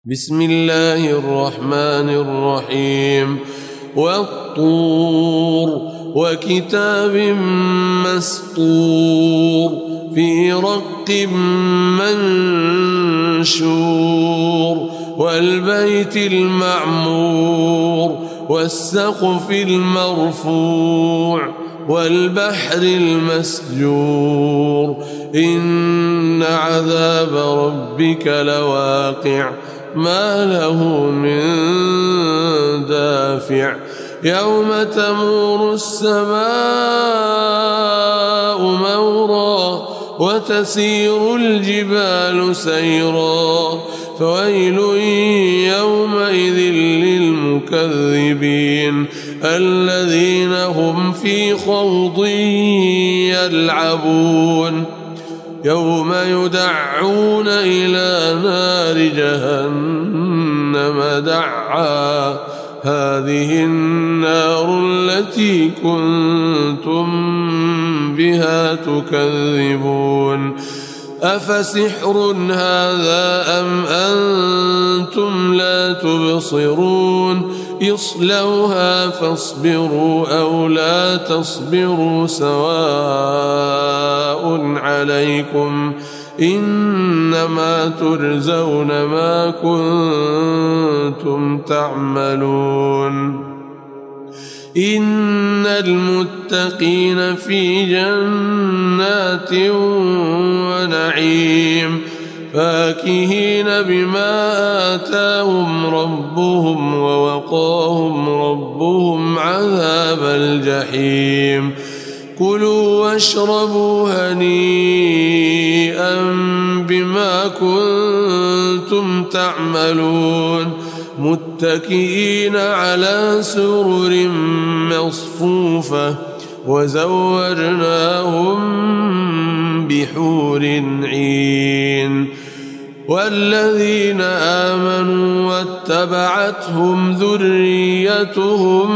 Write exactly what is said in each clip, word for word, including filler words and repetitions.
بسم الله الرحمن الرحيم والطور وكتاب مسطور في رق منشور والبيت المعمور والسقف المرفوع والبحر المسجور إن عذاب ربك لواقع ما له من دافع يوم تمور السماء مورا وتسير الجبال سيرا فويل يومئذ للمكذبين الذين هم في خوض يلعبون يوم يدعون إلى نار جهنم دعا هذه النار التي كنتم بها تكذبون أفسحر هذا أم أنتم لا تبصرون اصلوها فاصبروا أو لا تصبروا سواء عليكم إنما تجزون ما كنتم تعملون إن المتقين في جنات ونعيم فاكهين بما آتاهم ربهم ووقاهم ربهم عذاب الجحيم كلوا واشربوا هنيئا بما كنتم تعملون متكئين على سرر مصفوفة وزوجناهم بحور عين والذين آمنوا واتبعتهم ذريتهم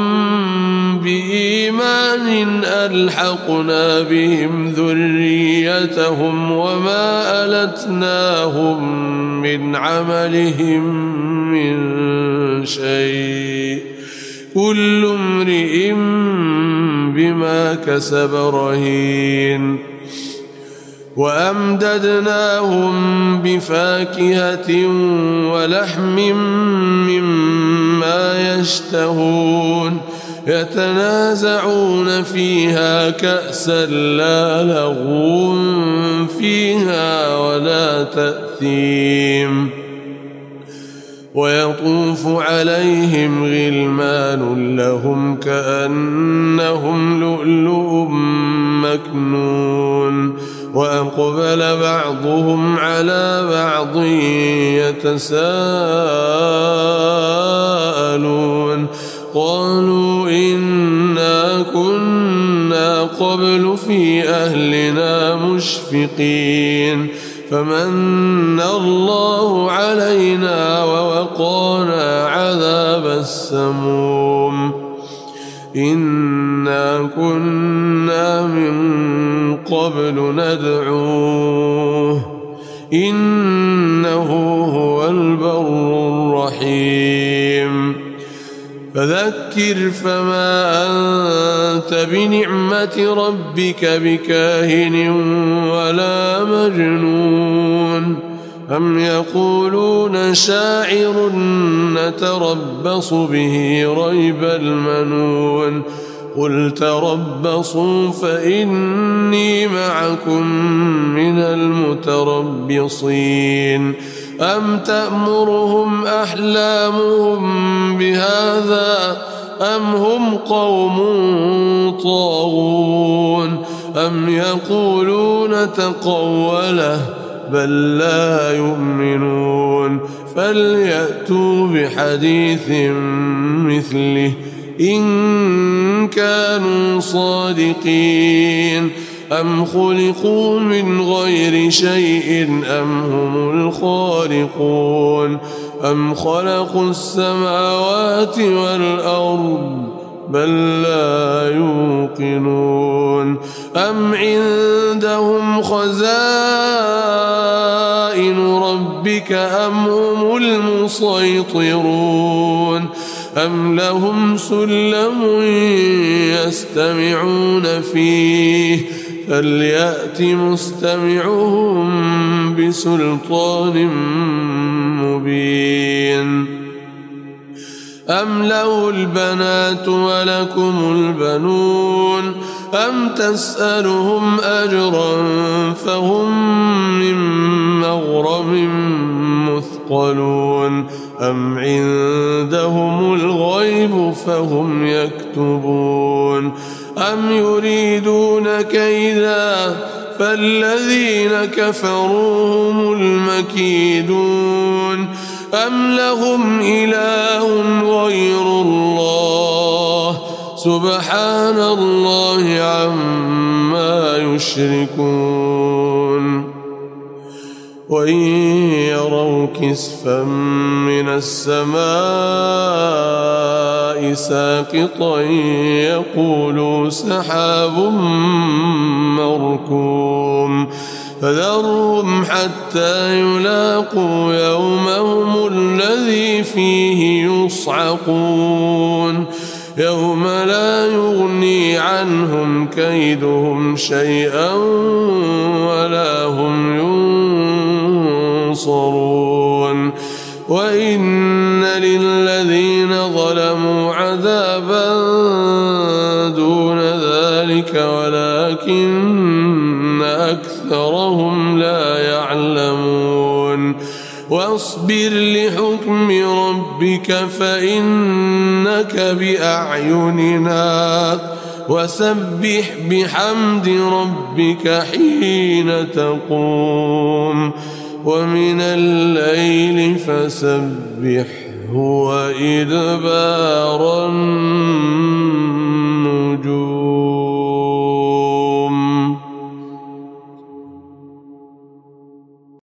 بإيمان ألحقنا بهم ذريتهم وما ألتناهم من عملهم من شيء كل امرئ بما كسب رهين وأمددناهم بفاكهة ولحم مما يشتهون يتنازعون فيها كأسا لا لغو فيها ولا تأثيم ويطوف عليهم غلمان لهم كأنهم لؤلؤ مكنون وأقبل بعضهم على بعض يتساءلون قالوا إنا كنا قبل في أهلنا مشفقين فمن الله علينا ووقانا عذاب السموم إنا كنا من قبل ندعوه إنه هو البر الرحيم فذكر فما أنت بنعمة ربك بكاهن ولا مجنون أم يقولون شاعر نتربص به ريب المنون قل تربصوا فإني معكم من المتربصين أم تأمرهم أحلامهم بهذا أم هم قوم طاغون أم يقولون تقوله بل لا يؤمنون فليأتوا بحديث مثله إن كانوا صادقين أم خلقوا من غير شيء أم هم الخالقون أم خلقوا السماوات والأرض بل لا يوقنون أم عندهم خزائن ربك أم هم المسيطرون أم لهم سلم يستمعون فيه فليأت مستمعهم بسلطان مبين أم له البنات ولكم البنون أم تسألهم أجرا فهم من مغرم مثقلون أم عندهم الغيب فهم يكتبون أم يريدون كيدا فالذين كفروا هم المكيدون أم لهم إله غير الله سبحان الله عما يشركون وإن يروا كسفا من السماء ساقطا يقولوا سحاب مركوم فذرهم حتى يلاقوا يومهم الذي فيه يصعقون يوم لا يغني عنهم كيدهم شيئا ولا هم ينصرون وإن للذين ظلموا عذابا دون ذلك ولكن أكثرهم لا يعلمون واصبر لحكم ربك فإنك بأعيننا وسبح بحمد ربك حين تقوم ومن الليل فسبحه وإدبار النجوم